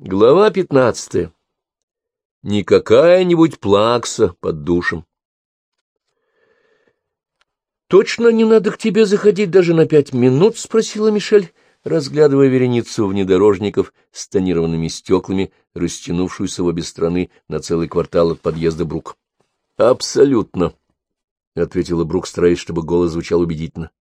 Глава 15. Не какая-нибудь плакса под душем. «Точно не надо к тебе заходить даже на 5 минут?» — спросила Мишель, разглядывая вереницу внедорожников с тонированными стеклами, растянувшуюся в обе стороны на целый квартал от подъезда Брук. «Абсолютно», — ответила Брук, стараясь, чтобы голос звучал убедительно.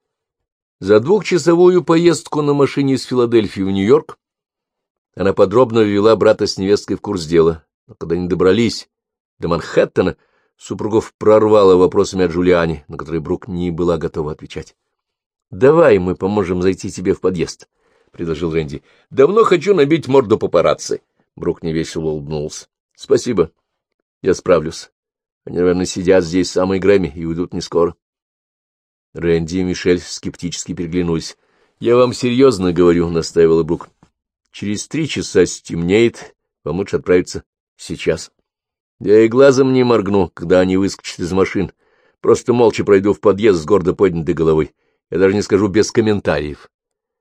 За 2-часовую поездку на машине из Филадельфии в Нью-Йорк она подробно ввела брата с невесткой в курс дела, но когда они добрались до Манхэттена, супругов прорвало вопросами о Джулиане, на которые Брук не была готова отвечать. — Давай мы поможем зайти тебе в подъезд, — предложил Рэнди. — Давно хочу набить морду папарацци. Брук невесело улыбнулся. — Спасибо, я справлюсь. Они, наверное, сидят здесь в самой Грэмми и уйдут не скоро. Рэнди и Мишель скептически переглянулись. — Я вам серьезно говорю, — настаивала Брук. Через 3 часа стемнеет, вам лучше отправиться сейчас. Я и глазом не моргну, когда они выскочат из машин. Просто молча пройду в подъезд с гордо поднятой головой. Я даже не скажу без комментариев.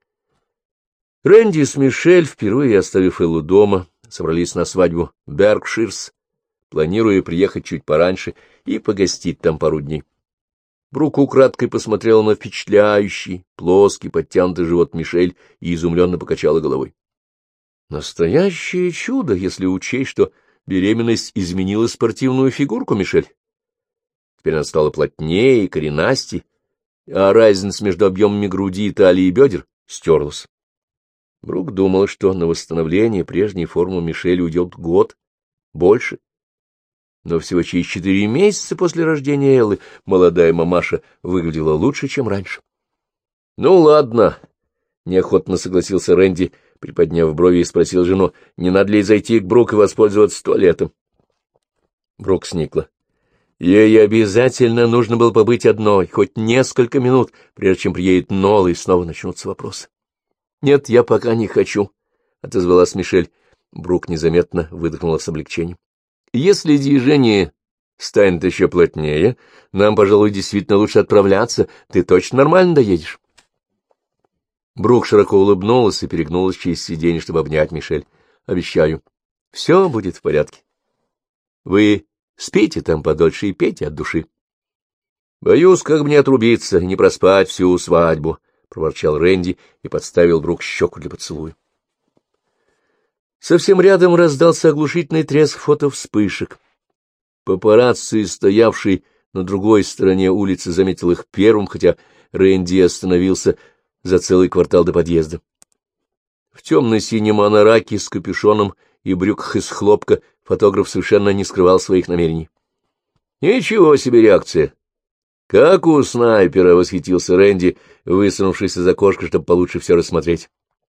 Рэнди с Мишель, впервые оставив Эллу дома, собрались на свадьбу в Беркширс, планируя приехать чуть пораньше и погостить там пару дней. Брук украдкой посмотрела на впечатляющий, плоский, подтянутый живот Мишель и изумленно покачала головой. Настоящее чудо, если учесть, что беременность изменила спортивную фигурку Мишель. Теперь она стала плотнее и коренастей, а разница между объемами груди, талии и бедер стерлась. Брук думал, что на восстановление прежней формы Мишель уйдет год, больше. Но всего через 4 месяца после рождения Эллы молодая мамаша выглядела лучше, чем раньше. — Ну, ладно, — неохотно согласился Рэнди, приподняв брови, и спросил жену, не надо ли зайти к Брук и воспользоваться туалетом. Брук сникла. Ей обязательно нужно было побыть одной, хоть несколько минут, прежде чем приедет Нола, и снова начнутся вопросы. — Нет, я пока не хочу, — отозвалась Мишель. Брук незаметно выдохнула с облегчением. — Если движение станет еще плотнее, нам, пожалуй, действительно лучше отправляться. Ты точно нормально доедешь? Брук широко улыбнулась и перегнулась через сиденье, чтобы обнять Мишель. — Обещаю, все будет в порядке. Вы спите там подольше и пейте от души. — Боюсь, как бы не отрубиться и не проспать всю свадьбу, — проворчал Рэнди и подставил Брук щеку для поцелуя. Совсем рядом раздался оглушительный треск фотовспышек. Папарацци, стоявший на другой стороне улицы, заметил их первым, хотя Рэнди остановился за целый квартал до подъезда. В темно-синем анараке с капюшоном и брюках из хлопка фотограф совершенно не скрывал своих намерений. — Ничего себе реакция! — Как у снайпера! — восхитился Рэнди, высунувшись из окошка, чтобы получше все рассмотреть.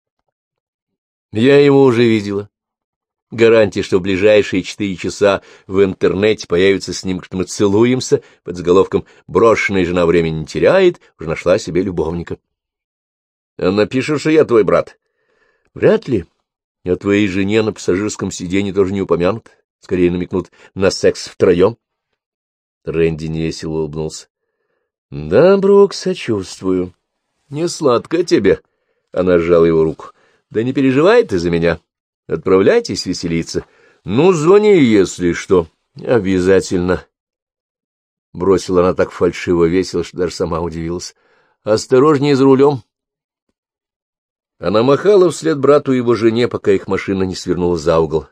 — Я его уже видела. Гарантия, что в ближайшие 4 часа в интернете появится снимок, что мы целуемся, под заголовком «Брошенная жена времени не теряет», уже нашла себе любовника. — Она пишет, что я твой брат. — Вряд ли. О твоей жене на пассажирском сиденье тоже не упомянут. Скорее намекнут на секс втроем. Рэнди невесело улыбнулся. — Да, Брук, сочувствую. — Не сладко тебе. Она сжала его руку. — Да не переживай ты за меня. Отправляйтесь веселиться. Ну, звони, если что. — Обязательно. Бросила она так фальшиво весело, что даже сама удивилась. — Осторожнее за рулем. Она махала вслед брату и его жене, пока их машина не свернула за угол.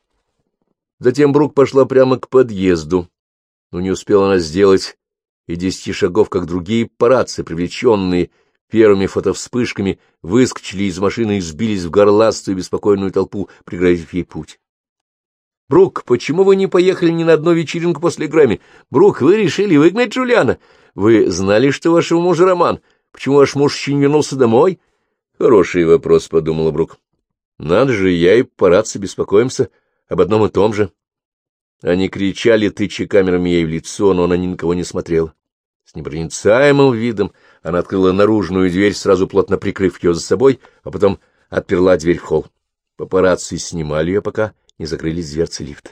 Затем Брук пошла прямо к подъезду, но не успела она сделать и 10 шагов, как другие папарацци, привлеченные первыми фотовспышками, выскочили из машины и сбились в горластую беспокойную толпу, преградив ей путь. — Брук, почему вы не поехали ни на одну вечеринку после Грэмми? Брук, вы решили выгнать Джулиана? Вы знали, что вашего мужа роман? Почему ваш муж еще не вернулся домой? — Хороший вопрос, — подумала Брук. — Надо же, я и папарацци беспокоимся об одном и том же. Они кричали, тыча камерами ей в лицо, но она ни на кого не смотрела. С непроницаемым видом она открыла наружную дверь, сразу плотно прикрыв ее за собой, а потом отперла дверь в холл. Папарацци снимали ее, пока не закрылись дверцы лифта.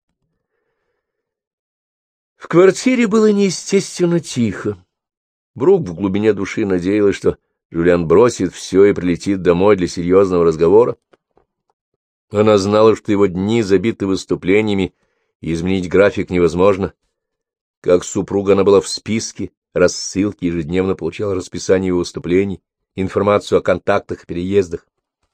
В квартире было неестественно тихо. Брук в глубине души надеялась, что Джулиан бросит все и прилетит домой для серьезного разговора. Она знала, что его дни забиты выступлениями, и изменить график невозможно. Как супруга она была в списке, рассылки, ежедневно получала расписание его выступлений, информацию о контактах и переездах.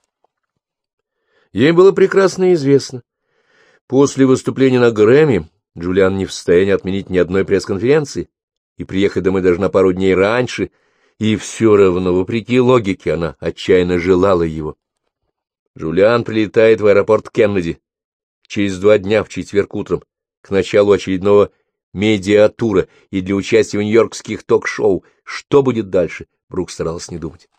Ей было прекрасно известно. После выступления на Грэмми Джулиан не в состоянии отменить ни одной пресс-конференции и приехать домой даже на пару дней раньше, и все равно, вопреки логике, она отчаянно желала его. Джулиан прилетает в аэропорт Кеннеди через 2 дня в четверг утром к началу очередного медиатура и для участия в нью-йоркских ток-шоу. Что будет дальше, Брук старалась не думать.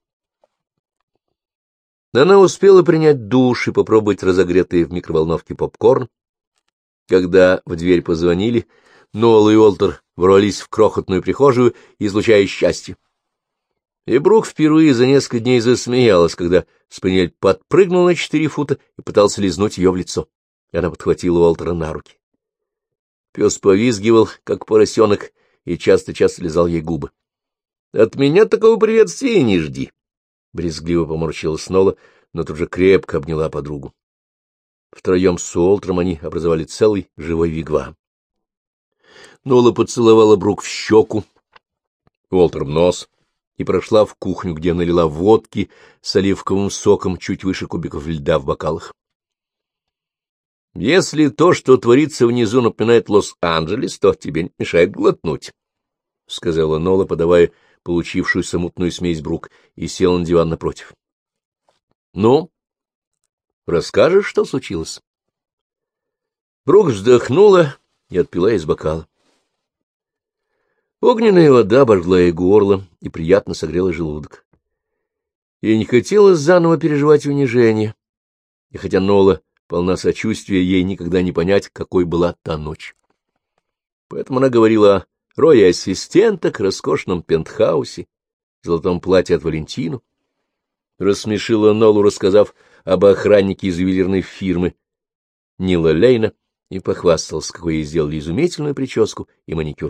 Она успела принять душ и попробовать разогретый в микроволновке попкорн. Когда в дверь позвонили, Ноэл и Уолтер ворвались в крохотную прихожую, излучая счастье. И Брук впервые за несколько дней засмеялась, когда спаниель подпрыгнул на 4 фута и пытался лизнуть ее в лицо. И она подхватила Уолтера на руки. Пес повизгивал, как поросенок, и часто-часто лизал ей губы. — От меня такого приветствия не жди. Брезгливо поморщилась Нола, но тут же крепко обняла подругу. Втроем с Уолтером они образовали целый живой вигвам. Нола поцеловала Брук в щеку, Уолтер в нос, и прошла в кухню, где налила водки с оливковым соком чуть выше кубиков льда в бокалах. — Если то, что творится внизу, напоминает Лос-Анджелес, то тебе не мешает глотнуть, — сказала Нола, подавая получившуюся мутную смесь Брук, и села на диван напротив. — Ну, расскажешь, что случилось? Брук вздохнула и отпила из бокала. Огненная вода обожгла ей горло и приятно согрела желудок. Ей не хотелось заново переживать унижение, и хотя Нола полна сочувствия, ей никогда не понять, какой была та ночь. Поэтому она говорила о рое ассистенток, роскошном пентхаусе, золотом платье от Валентину, рассмешила Нолу, рассказав об охраннике из ювелирной фирмы Нила Лейна, и похвасталась, какой ей сделали изумительную прическу и маникюр.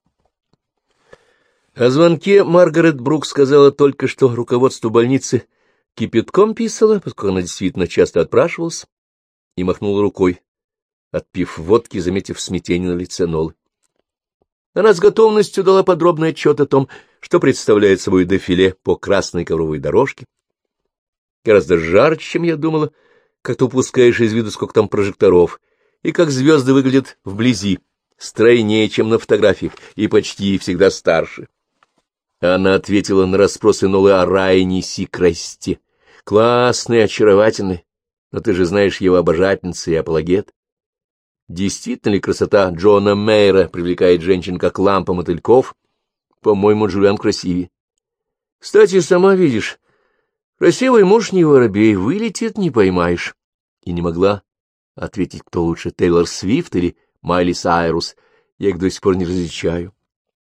О звонке Маргарет Брук сказала только, что руководство больницы кипятком писало, поскольку она действительно часто отпрашивалась, и махнула рукой, отпив водки, заметив смятение на лице Нолы. Она с готовностью дала подробный отчет о том, что представляет собой дефиле по красной ковровой дорожке. Гораздо жарче, чем я думала, как ты упускаешь из виду, сколько там прожекторов, и как звезды выглядят вблизи, стройнее, чем на фотографиях, и почти всегда старше. Она ответила на расспросы Нолы о Райане Сикрасте. Классный, очаровательный, но ты же знаешь его обожательница и апологет. Действительно ли красота Джона Мейера привлекает женщин, как лампа мотыльков? По-моему, Джулиан красивее. Кстати, сама видишь, красивый муж не воробей, вылетит, не поймаешь. И не могла ответить, кто лучше, Тейлор Свифт или Майли Сайрус. Я их до сих пор не различаю.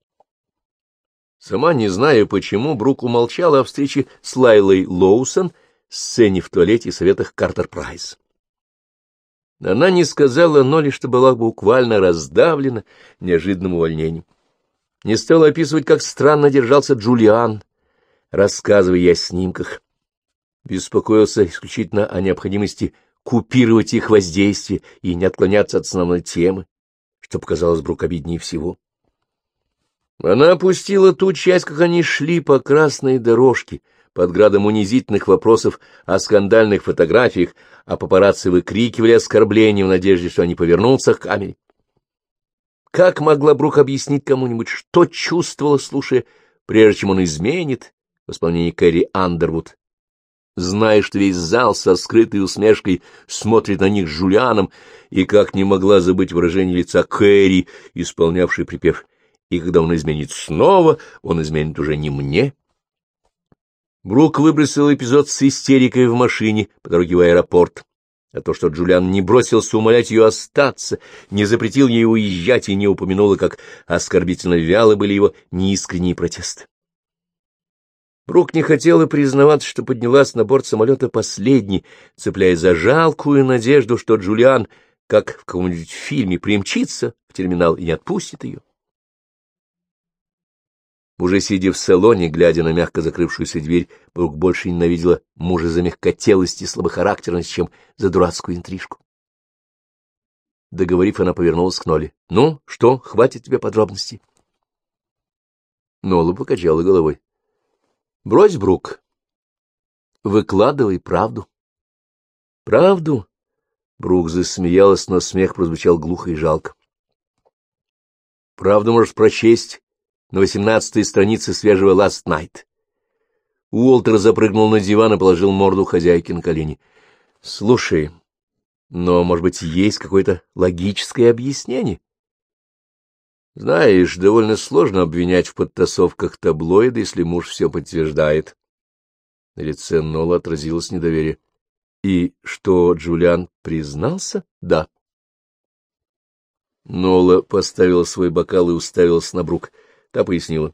Сама не зная почему, Брук умолчала о встрече с Лайлой Лоусон, сцене в туалете и советах Картер Прайс. Она не сказала Ноле, что была буквально раздавлена неожиданным увольнением. Не стала описывать, как странно держался Джулиан, рассказывая ей о снимках. Беспокоился исключительно о необходимости купировать их воздействие и не отклоняться от основной темы, что показалось Брук обиднее всего. Она опустила ту часть, как они шли по красной дорожке, под градом унизительных вопросов о скандальных фотографиях, а папарацци выкрикивали оскорбления в надежде, что они повернутся к камере. Как могла Брук объяснить кому-нибудь, что чувствовала, слушая, прежде чем он изменит, в исполнении Кэрри Андервуд, зная, что весь зал со скрытой усмешкой смотрит на них с Джулианом, и как не могла забыть выражение лица Кэрри, исполнявшей припев «И когда он изменит снова, он изменит уже не мне». Брук выбросил эпизод с истерикой в машине по дороге в аэропорт, а то, что Джулиан не бросился умолять ее остаться, не запретил ей уезжать и не упомянула, как оскорбительно вялы были его неискренние протесты. Брук не хотела признаваться, что поднялась на борт самолета последней, цепляясь за жалкую надежду, что Джулиан, как в каком-нибудь фильме, примчится в терминал и не отпустит ее. Уже сидя в салоне, глядя на мягко закрывшуюся дверь, Брук больше ненавидела мужа за мягкотелость и слабохарактерность, чем за дурацкую интрижку. Договорив, она повернулась к Ноле. — Ну, что, хватит тебе подробностей? Нола покачала головой. — Брось, Брук. Выкладывай правду. — Правду? Брук засмеялась, но смех прозвучал глухо и жалко. — Правду можешь прочесть на 18-й странице свежего «Last Night». Уолтер запрыгнул на диван и положил морду хозяйки на колени. — Слушай, но, может быть, есть какое-то логическое объяснение? Знаешь, довольно сложно обвинять в подтасовках таблоида, если муж все подтверждает. На лице Нола отразилось недоверие. — И что, Джулиан признался? — Да. Нола поставила свой бокал и уставилась на Брук. Та пояснила.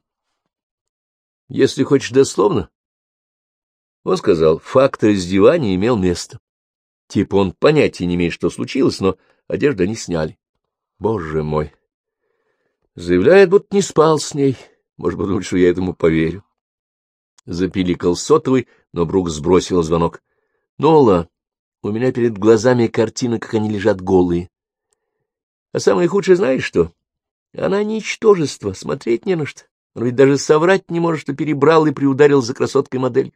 — Если хочешь дословно. Он сказал, факт раздевания имел место. Типа он понятия не имеет, что случилось, но одежду они сняли. Боже мой! Заявляет, будто не спал с ней. Может быть, лучше я этому поверю. Запиликал сотовый, но Брук сбросила звонок. — Нола, у меня перед глазами картина, как они лежат голые. А самое худшее знаешь что? Она ничтожество, смотреть не на что. Он ведь даже соврать не может, что перебрал и приударил за красоткой моделью.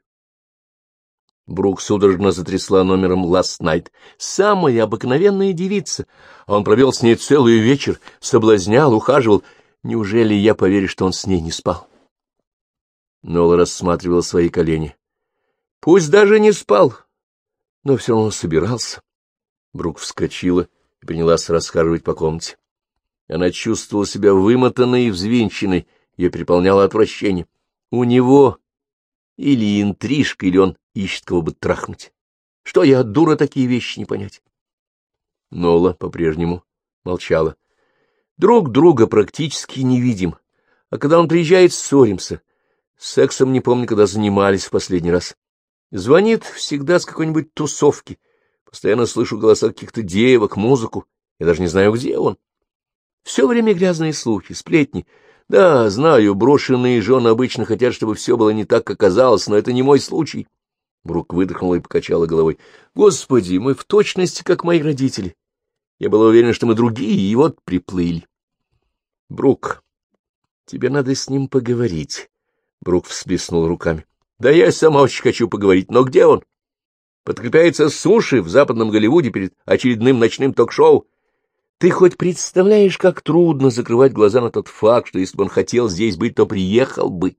Брук судорожно затрясла номером «Last Night». Самая обыкновенная девица. А он провел с ней целый вечер, соблазнял, ухаживал. Неужели я поверю, что он с ней не спал? Нола рассматривала свои колени. Пусть даже не спал, но все равно собирался. Брук вскочила и принялась расхаживать по комнате. Она чувствовала себя вымотанной и взвинченной, ее переполняло отвращение. У него или интрижка, или он ищет кого бы трахнуть. Что я, дура, такие вещи не понять? Нола по-прежнему молчала. Друг друга практически не видим, а когда он приезжает, ссоримся. Сексом не помню, когда занимались в последний раз. Звонит всегда с какой-нибудь тусовки. Постоянно слышу голоса каких-то девок, музыку. Я даже не знаю, где он. Все время грязные слухи, сплетни. Да, знаю, брошенные жены обычно хотят, чтобы все было не так, как казалось, но это не мой случай. Брук выдохнула и покачала головой. Господи, мы в точности, как мои родители. Я была уверена, что мы другие, и вот приплыли. Брук, тебе надо с ним поговорить. Брук всплеснул руками. Да я сама очень хочу поговорить, но где он? Подкрепляется суши в западном Голливуде перед очередным ночным ток-шоу. Ты хоть представляешь, как трудно закрывать глаза на тот факт, что если бы он хотел здесь быть, то приехал бы?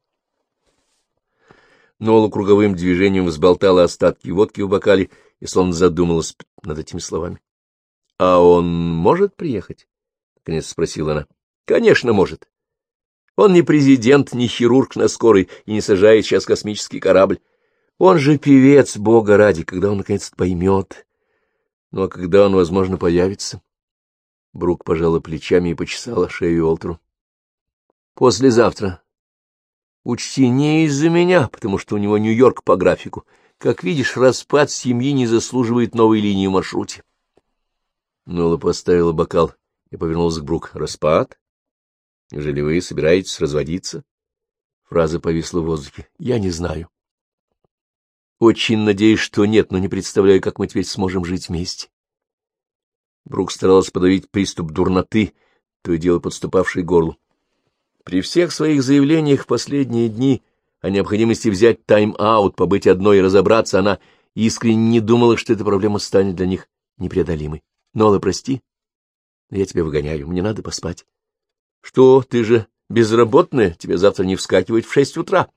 Нола круговым движением взболтала остатки водки в бокале и словно задумалась над этими словами. — А он может приехать? — наконец спросила она. — Конечно, может. Он не президент, не хирург на скорой и не сажает сейчас космический корабль. Он же певец, бога ради, когда он наконец-то поймет. Ну, а когда он, возможно, появится? Брук пожала плечами и почесала шею Уолтеру. — Послезавтра. Учти, не из-за меня, потому что у него Нью-Йорк по графику. Как видишь, распад семьи не заслуживает новой линии в маршруте. Нола поставила бокал и повернулась к Брук. — Распад? Неужели вы собираетесь разводиться? Фраза повисла в воздухе. — Я не знаю. Очень надеюсь, что нет, но не представляю, как мы теперь сможем жить вместе. Брук старалась подавить приступ дурноты, то и дело подступавший к горлу. При всех своих заявлениях в последние дни о необходимости взять тайм-аут, побыть одной и разобраться, она искренне не думала, что эта проблема станет для них непреодолимой. Нола, прости, но я тебя выгоняю, мне надо поспать. — Что, ты же безработная, тебе завтра не вскакивать в 6 утра.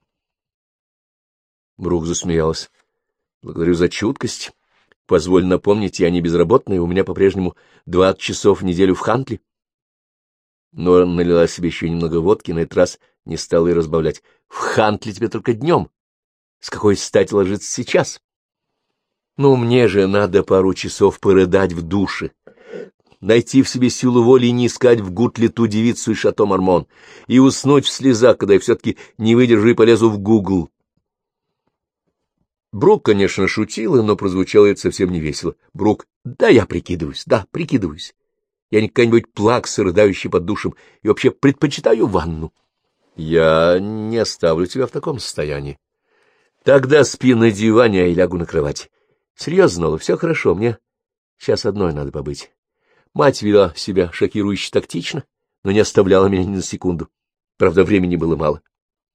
Брук засмеялась. — Благодарю за чуткость. Позволь напомнить, я не безработная, у меня по-прежнему 20 часов в неделю в Хантли. Нора налила себе еще немного водки, на этот раз не стала и разбавлять. — В Хантли тебе только днем. С какой стати ложиться сейчас? — Ну, мне же надо пару часов порыдать в душе, найти в себе силу воли и не искать в Гутле ту девицу из Шато Мармон, и уснуть в слезах, когда я все-таки не выдержу и полезу в Гугл. Брук, конечно, шутила, но прозвучало это совсем не весело. Брук, да, я прикидываюсь, да, прикидываюсь. Я не какая-нибудь плакса, рыдающая под душем, и вообще предпочитаю ванну. Я не оставлю тебя в таком состоянии. Тогда спи на диване, а я лягу на кровать. Серьезно, Нола, все хорошо, мне сейчас одной надо побыть. Мать вела себя шокирующе тактично, но не оставляла меня ни на секунду. Правда, времени было мало.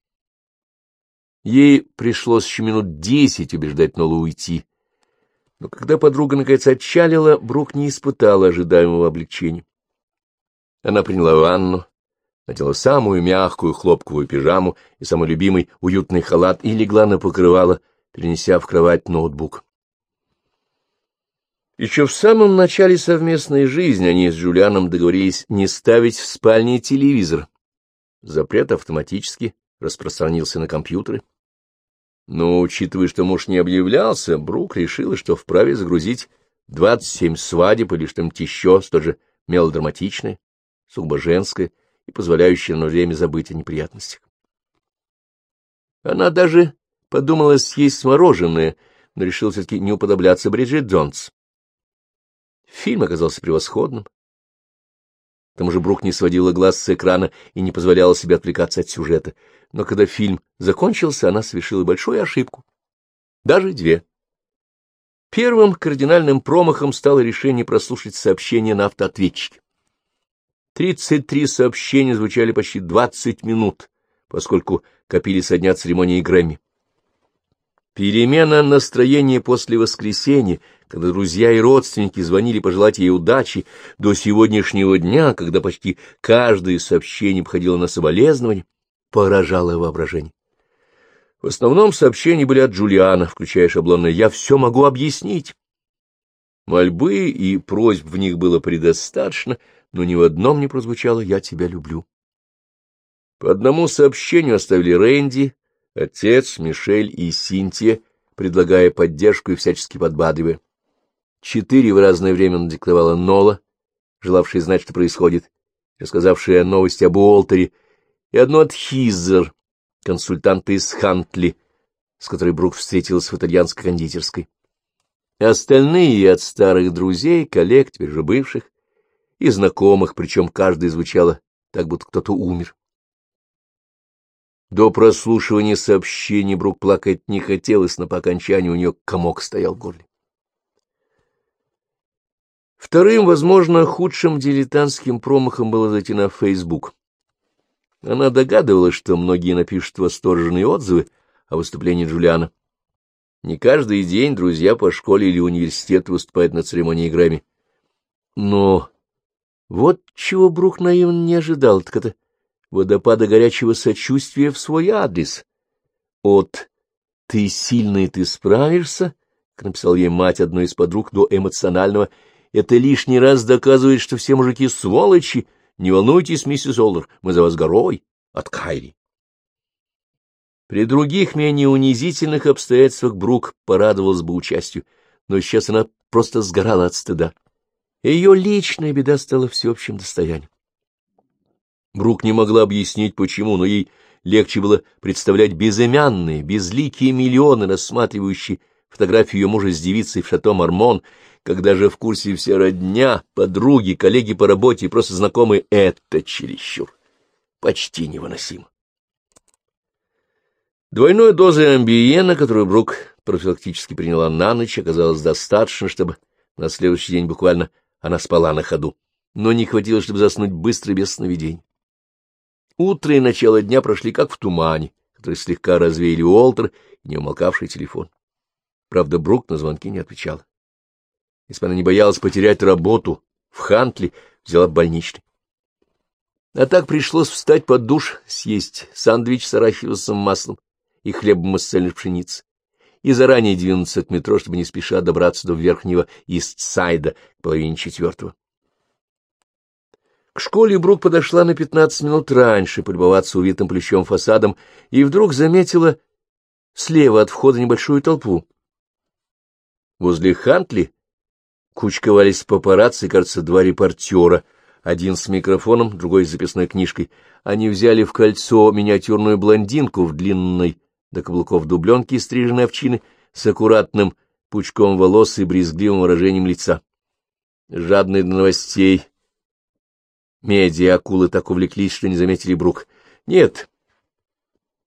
Ей пришлось еще минут 10 убеждать Нолу уйти. Но когда подруга наконец отчалила, Брук не испытала ожидаемого облегчения. Она приняла ванну, надела самую мягкую хлопковую пижаму и самый любимый уютный халат и легла на покрывало, перенеся в кровать ноутбук. Еще в самом начале совместной жизни они с Джулианом договорились не ставить в спальне телевизор. Запрет автоматически распространился на компьютеры. Но, учитывая, что муж не объявлялся, Брук решила, что вправе загрузить 27 свадеб или что-нибудь еще, столь же мелодраматичное, сугубо женское и позволяющее на время забыть о неприятностях. Она даже подумала съесть мороженое, но решила все-таки не уподобляться Бриджит Джонс. Фильм оказался превосходным. К тому же Брук не сводила глаз с экрана и не позволяла себе отвлекаться от сюжета. Но когда фильм закончился, она совершила большую ошибку. Даже две. Первым кардинальным промахом стало решение прослушать сообщения на автоответчике. 33 сообщения звучали почти 20 минут, поскольку копили со дня церемонии Грэмми. Перемена настроения после воскресенья, когда друзья и родственники звонили пожелать ей удачи, до сегодняшнего дня, когда почти каждое сообщение походило на соболезнование, поражало воображение. В основном сообщения были от Джулиана, включая шаблонное «я все могу объяснить». Мольбы и просьб в них было предостаточно, но ни в одном не прозвучало «я тебя люблю». По одному сообщению оставили Рэнди, отец, Мишель и Синтия, предлагая поддержку и всячески подбадривая. 4 в разное время надиктовала Нола, желавшая знать, что происходит, рассказавшая новости об Уолтере, и одно от Хизер, консультанта из Хантли, с которой Брук встретилась в итальянской кондитерской. Остальные от старых друзей, коллег, теперь же бывших, и знакомых, причем каждая звучала так, будто кто-то умер. До прослушивания сообщений Брук плакать не хотелось, но по окончании у нее комок стоял в горле. Вторым, возможно, худшим дилетантским промахом было зайти на Facebook. Она догадывалась, что многие напишут восторженные отзывы о выступлении Джулиана. Не каждый день друзья по школе или университету выступают на церемонии Грэмми. Но вот чего Брук наивно не ожидал, так это водопада горячего сочувствия в свой адрес. От «ты сильный, ты справишься», как написал ей мать одной из подруг, до эмоционального «это лишний раз доказывает, что все мужики сволочи, не волнуйтесь, миссис Олдер, мы за вас горой», от Кайри. При других, менее унизительных обстоятельствах Брук порадовалась бы участию, но сейчас она просто сгорала от стыда. Ее личная беда стала всеобщим достоянием. Брук не могла объяснить, почему, но ей легче было представлять безымянные, безликие миллионы, рассматривающие фотографию ее мужа с девицей в Шато Мармон, когда же в курсе вся родня, подруги, коллеги по работе и просто знакомые, это чересчур, почти невыносимо. Двойной дозы амбиена, которую Брук профилактически приняла на ночь, оказалось достаточно, чтобы на следующий день буквально она спала на ходу, но не хватило, чтобы заснуть быстро без сновидений. Утро и начало дня прошли как в тумане, который слегка развеяли Уолтер и неумолкавший телефон. Правда, Брук на звонки не отвечала. Если бы она не боялась потерять работу, в Хантли взяла больничный. А так пришлось встать под душ, съесть сэндвич с арахисовым маслом и хлебом из цельной пшеницы, и заранее двинуться к метро, чтобы не спеша добраться до верхнего Ист-Сайда к 3:30. К школе Брук подошла на 15 минут раньше, полюбоваться увитым плющом фасадом, и вдруг заметила слева от входа небольшую толпу. Возле Хантли кучковались папарацци, кажется, 2 репортера, один с микрофоном, другой с записной книжкой. Они взяли в кольцо миниатюрную блондинку в длинной до каблуков дубленке из стриженной овчины с аккуратным пучком волос и брезгливым выражением лица. Жадные до новостей медиа-акулы так увлеклись, что не заметили Брук. Нет,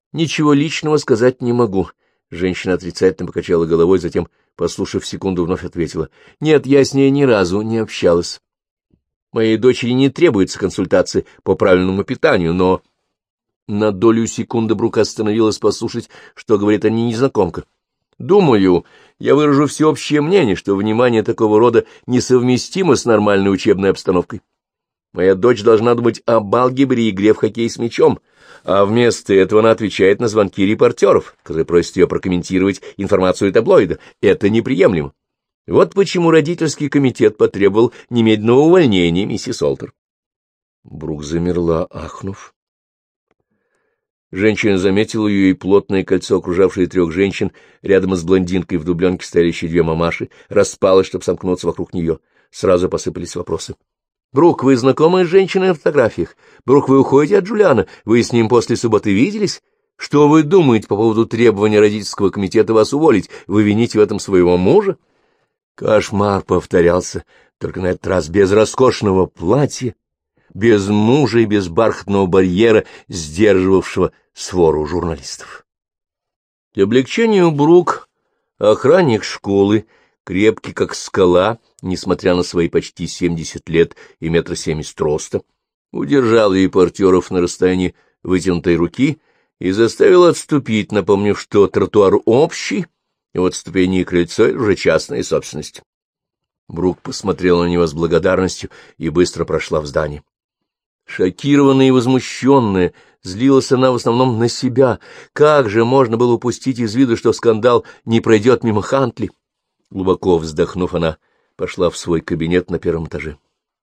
Ничего личного сказать не могу. Женщина отрицательно покачала головой, затем, послушав секунду, вновь ответила. Нет, я с ней ни разу не общалась. Моей дочери не требуется консультации по правильному питанию, но... На долю секунды Брук остановилась послушать, что говорит о ней незнакомка. Думаю, я выражу всеобщее мнение, что внимание такого рода несовместимо с нормальной учебной обстановкой. Моя дочь должна думать об алгебре и игре в хоккей с мячом, а вместо этого она отвечает на звонки репортеров, которые просят ее прокомментировать информацию таблоида. Это неприемлемо. Вот почему родительский комитет потребовал немедленного увольнения миссис Олтер. Брук замерла, ахнув. Женщина заметила ее, и плотное кольцо, окружавшее 3 женщин, рядом с блондинкой в дубленке стояли еще 2 мамаши, распалось, чтобы сомкнуться вокруг нее. Сразу посыпались вопросы. — Брук, вы знакомы с женщиной на фотографиях? Брук, вы уходите от Джулиана? Вы с ним после субботы виделись? Что вы думаете по поводу требования родительского комитета вас уволить? Вы вините в этом своего мужа? Кошмар повторялся, только на этот раз без роскошного платья, без мужа и без бархатного барьера, сдерживавшего свору журналистов. К облегчению Брук, охранник школы, крепкий как скала, несмотря на свои почти 70 лет и 1,70 м роста, удержал репортеров на расстоянии вытянутой руки и заставил отступить, напомнив, что тротуар общий, и вот ступени и крыльцо — уже частная собственность. Брук посмотрела на него с благодарностью и быстро прошла в здание. Шокированная и возмущенная, злилась она в основном на себя. Как же можно было упустить из виду, что скандал не пройдет мимо Хантли? Глубоко вздохнув, она пошла в свой кабинет на 1-м этаже.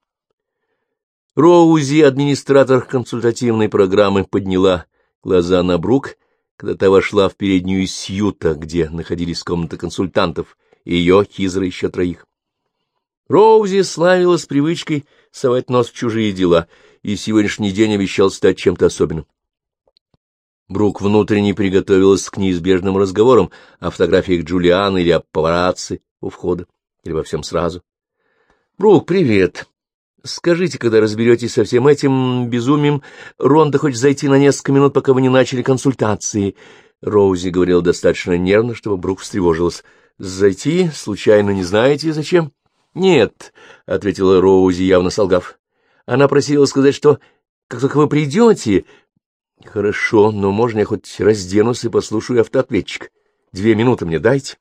Роузи, администратор консультативной программы, подняла глаза на Брук, когда та вошла в переднюю Сьюта, где находились комнаты консультантов, ее, Хизера, еще 3. Роузи славилась привычкой совать нос в чужие дела, и сегодняшний день обещал стать чем-то особенным. Брук внутренне приготовилась к неизбежным разговорам о фотографиях Джулиана или о папарацци у входа, или во всем сразу. — Брук, привет. Скажите, когда разберетесь со всем этим безумием, Ронда хочет зайти на несколько минут, пока вы не начали консультации. Роузи говорила достаточно нервно, чтобы Брук встревожилась. — Зайти? Случайно не знаете, зачем? — Нет, — ответила Роузи, явно солгав. Она просила сказать, что как только вы придете... — Хорошо, но можно я хоть разденусь и послушаю автоответчик? 2 минуты мне дайте.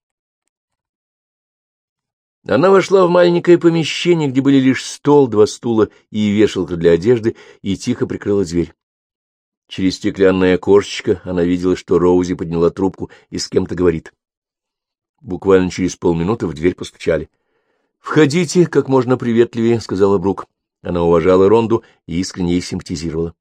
Она вошла в маленькое помещение, где были лишь стол, 2 стула и вешалка для одежды, и тихо прикрыла дверь. Через стеклянное окошечко она видела, что Роузи подняла трубку и с кем-то говорит. Буквально через полминуты в дверь постучали. — Входите как можно приветливее, — сказала Брук. Она уважала Ронду и искренне ей симпатизировала.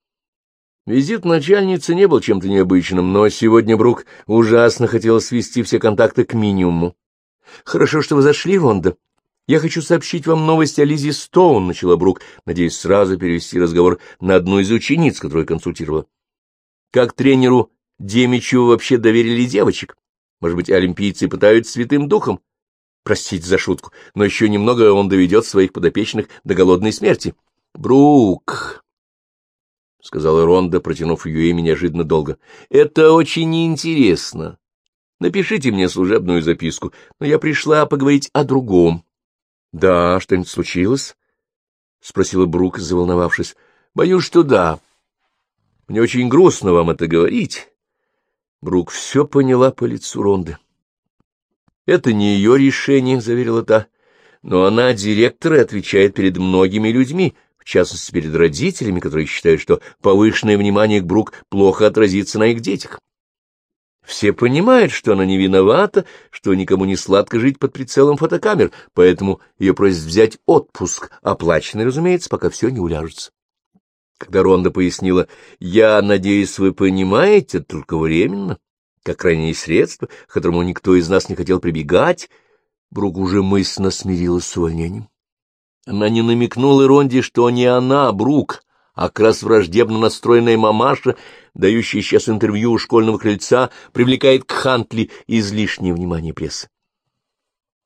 Визит начальницы не был чем-то необычным, но сегодня Брук ужасно хотела свести все контакты к минимуму. — Хорошо, что вы зашли, Ронда. Я хочу сообщить вам новость о Лизе Стоун, — начала Брук, надеясь сразу перевести разговор на одну из учениц, которую консультировала. — Как тренеру Демичу вообще доверили девочек? Может быть, олимпийцы пытают святым духом? Простите за шутку, но еще немного он доведет своих подопечных до голодной смерти. — Брук, — сказала Ронда, протянув ее имя неожиданно долго, — это очень интересно. Напишите мне служебную записку, но я пришла поговорить о другом. — Да, что-нибудь случилось? — спросила Брук, заволновавшись. — Боюсь, что да. Мне очень грустно вам это говорить. Брук все поняла по лицу Ронды. Это не ее решение, — заверила та, — но она директор и отвечает перед многими людьми, в частности, перед родителями, которые считают, что повышенное внимание к Брук плохо отразится на их детях. Все понимают, что она не виновата, что никому не сладко жить под прицелом фотокамер, поэтому ее просят взять отпуск, оплаченный, разумеется, пока все не уляжется. Когда Ронда пояснила: «Я надеюсь, вы понимаете, это только временно, как крайнее средство, к которому никто из нас не хотел прибегать», Брук уже мысленно смирилась с увольнением. Она не намекнула Ронде, что не она, Брук, а как раз враждебно настроенная мамаша, дающая сейчас интервью у школьного крыльца, привлекает к Хантли излишнее внимание прессы.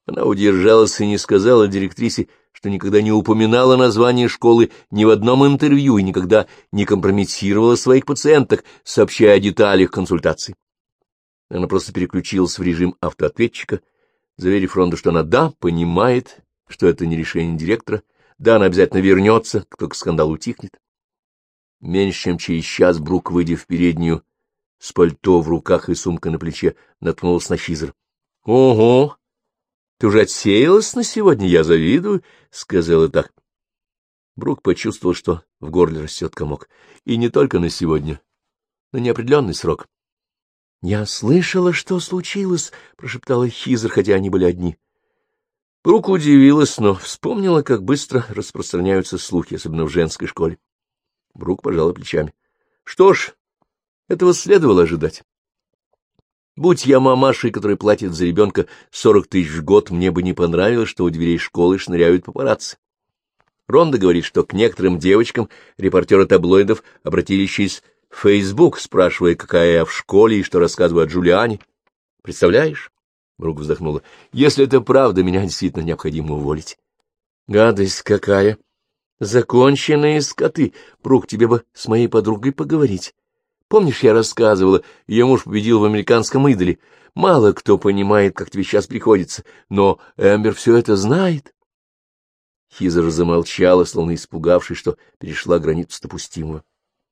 Она удержалась и не сказала директрисе, что никогда не упоминала название школы ни в одном интервью и никогда не компрометировала своих пациенток, сообщая о деталях консультаций. Она просто переключилась в режим автоответчика, заверив Ронду, что она, да, понимает, что это не решение директора, да, она обязательно вернется, как только скандал утихнет. Меньше чем через час Брук, выйдя в переднюю, с пальто в руках и сумкой на плече, наткнулась на Хизер. — Ого! Ты уже отсеялась на сегодня, я завидую, — сказала так. Брук почувствовал, что в горле растет комок. И не только на сегодня, на неопределенный срок. — Я слышала, что случилось, — прошептала Хизер, хотя они были одни. Брук удивилась, но вспомнила, как быстро распространяются слухи, особенно в женской школе. Брук пожала плечами. — Что ж, этого следовало ожидать. Будь я мамашей, которая платит за ребенка 40 тысяч в год, мне бы не понравилось, что у дверей школы шныряют папарацци. Ронда говорит, что к некоторым девочкам репортеры таблоидов обратились через Facebook, спрашивая, какая я в школе и что рассказываю о Джулиане. Представляешь? Брук вздохнула. Если это правда, меня действительно необходимо уволить. Гадость какая! Законченные скоты! Брук, тебе бы с моей подругой поговорить. Помнишь, я рассказывала, ее муж победил в «Американском идоле». Мало кто понимает, как тебе сейчас приходится, но Эмбер все это знает. Хизер замолчала, словно испугавшись, что перешла границу допустимого.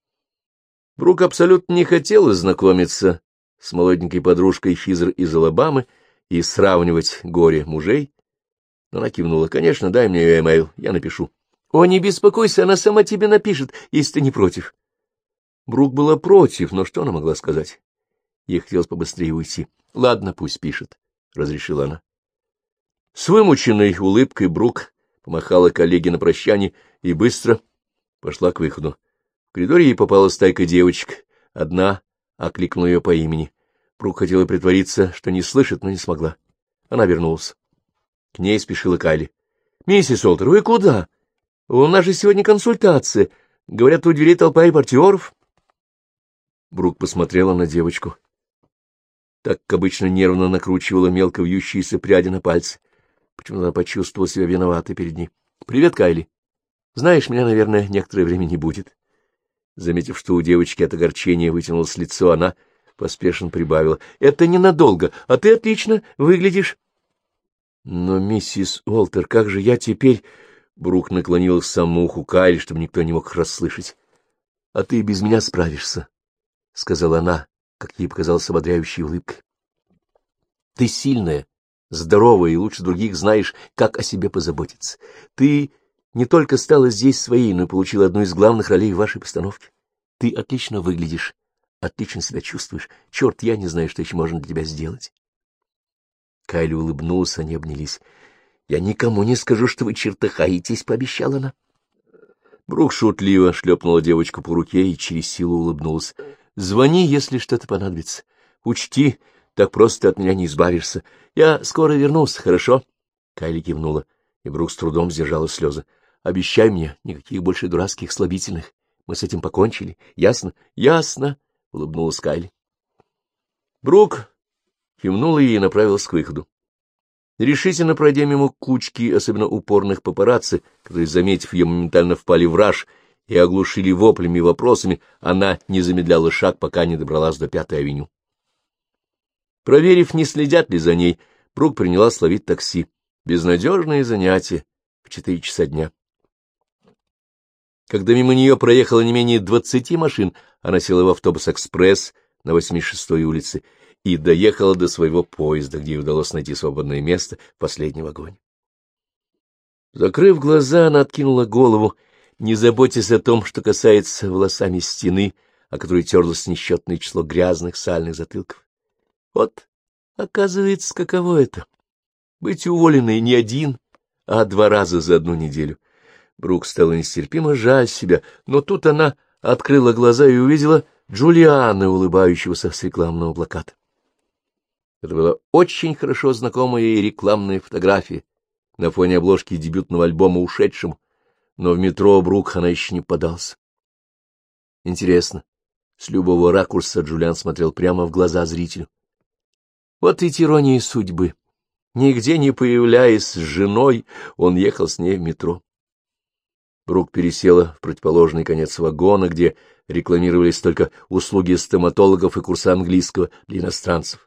Брук абсолютно не хотела знакомиться с молоденькой подружкой Хизер из Алабамы и сравнивать горе мужей, но она кивнула. — Конечно, дай мне ее имейл, я напишу. — О, не беспокойся, она сама тебе напишет, если ты не против. Брук была против, но что она могла сказать? Ей хотелось побыстрее уйти. — Ладно, пусть пишет, — разрешила она. С вымученной улыбкой Брук помахала коллеге на прощание и быстро пошла к выходу. В коридоре ей попалась стайка девочек. Одна окликнула ее по имени. Брук хотела притвориться, что не слышит, но не смогла. Она вернулась. К ней спешила Кайли. — Миссис Олтер, вы куда? У нас же сегодня консультация. Говорят, у дверей толпа репортеров. Брук посмотрела на девочку. Так, как обычно, нервно накручивала мелко вьющиеся пряди на пальцы. Почему-то она почувствовала себя виноватой перед ней. — Привет, Кайли. Знаешь, меня, наверное, некоторое время не будет. Заметив, что у девочки от огорчения вытянулось лицо, она поспешно прибавила. — Это ненадолго, а ты отлично выглядишь. — Но, миссис Уолтер, как же я теперь... Брук наклонилась к самому уху Кайли, чтобы никто не мог их расслышать. — А ты без меня справишься, — сказала она, как ей показалась ободряющей улыбкой. — Ты сильная, здоровая и лучше других знаешь, как о себе позаботиться. Ты не только стала здесь своей, но и получила одну из главных ролей в вашей постановке. Ты отлично выглядишь, отлично себя чувствуешь. Черт, я не знаю, что еще можно для тебя сделать. Кайли улыбнулась, они обнялись. — Я никому не скажу, что вы чертыхаетесь, — пообещала она. Брук шутливо шлепнула девочку по руке и через силу улыбнулась. — Звони, если что-то понадобится. Учти, так просто ты от меня не избавишься. Я скоро вернусь, хорошо? Кайли кивнула, и Брук с трудом сдержала слезы. — Обещай мне, никаких больше дурацких слабительных. Мы с этим покончили. Ясно? — Ясно, — улыбнулась Кайли. Брук кивнула ей и направилась к выходу. Решительно пройдя мимо кучки особенно упорных папарацци, которые, заметив ее, моментально впали в раж и оглушили воплями и вопросами, она не замедляла шаг, пока не добралась до 5-й авеню. Проверив, не следят ли за ней, Брук принялась ловить такси. Безнадежное занятие в 4 часа дня. Когда мимо нее проехало не менее 20 машин, она села в автобус «Экспресс» на 86-й улице и доехала до своего поезда, где ей удалось найти свободное место в последнем вагоне. Закрыв глаза, она откинула голову, не заботясь о том, что касается волосами стены, о которой терлось несчетное число грязных сальных затылков. Вот, оказывается, каково это — быть уволенной не 1, а 2 раза за 1 неделю. Брук стало нестерпимо жаль себя, но тут она открыла глаза и увидела Джулиана, улыбающегося с рекламного плаката. Это была очень хорошо знакомая ей рекламная фотография на фоне обложки дебютного альбома «Ушедшему», но в метро Брук она еще не подался. Интересно, с любого ракурса Джулиан смотрел прямо в глаза зрителю. Вот ведь ирония судьбы. Нигде не появляясь с женой, он ехал с ней в метро. Брук пересела в противоположный конец вагона, где рекламировались только услуги стоматологов и курсы английского для иностранцев.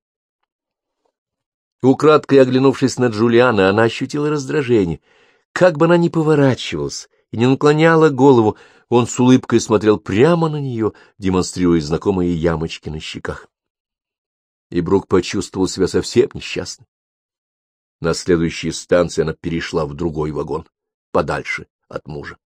Украдкой оглянувшись на Джулиана, она ощутила раздражение. Как бы она ни поворачивалась и не наклоняла голову, он с улыбкой смотрел прямо на нее, демонстрируя знакомые ямочки на щеках. И Брук почувствовал себя совсем несчастной. На следующей станции она перешла в другой вагон, подальше от мужа.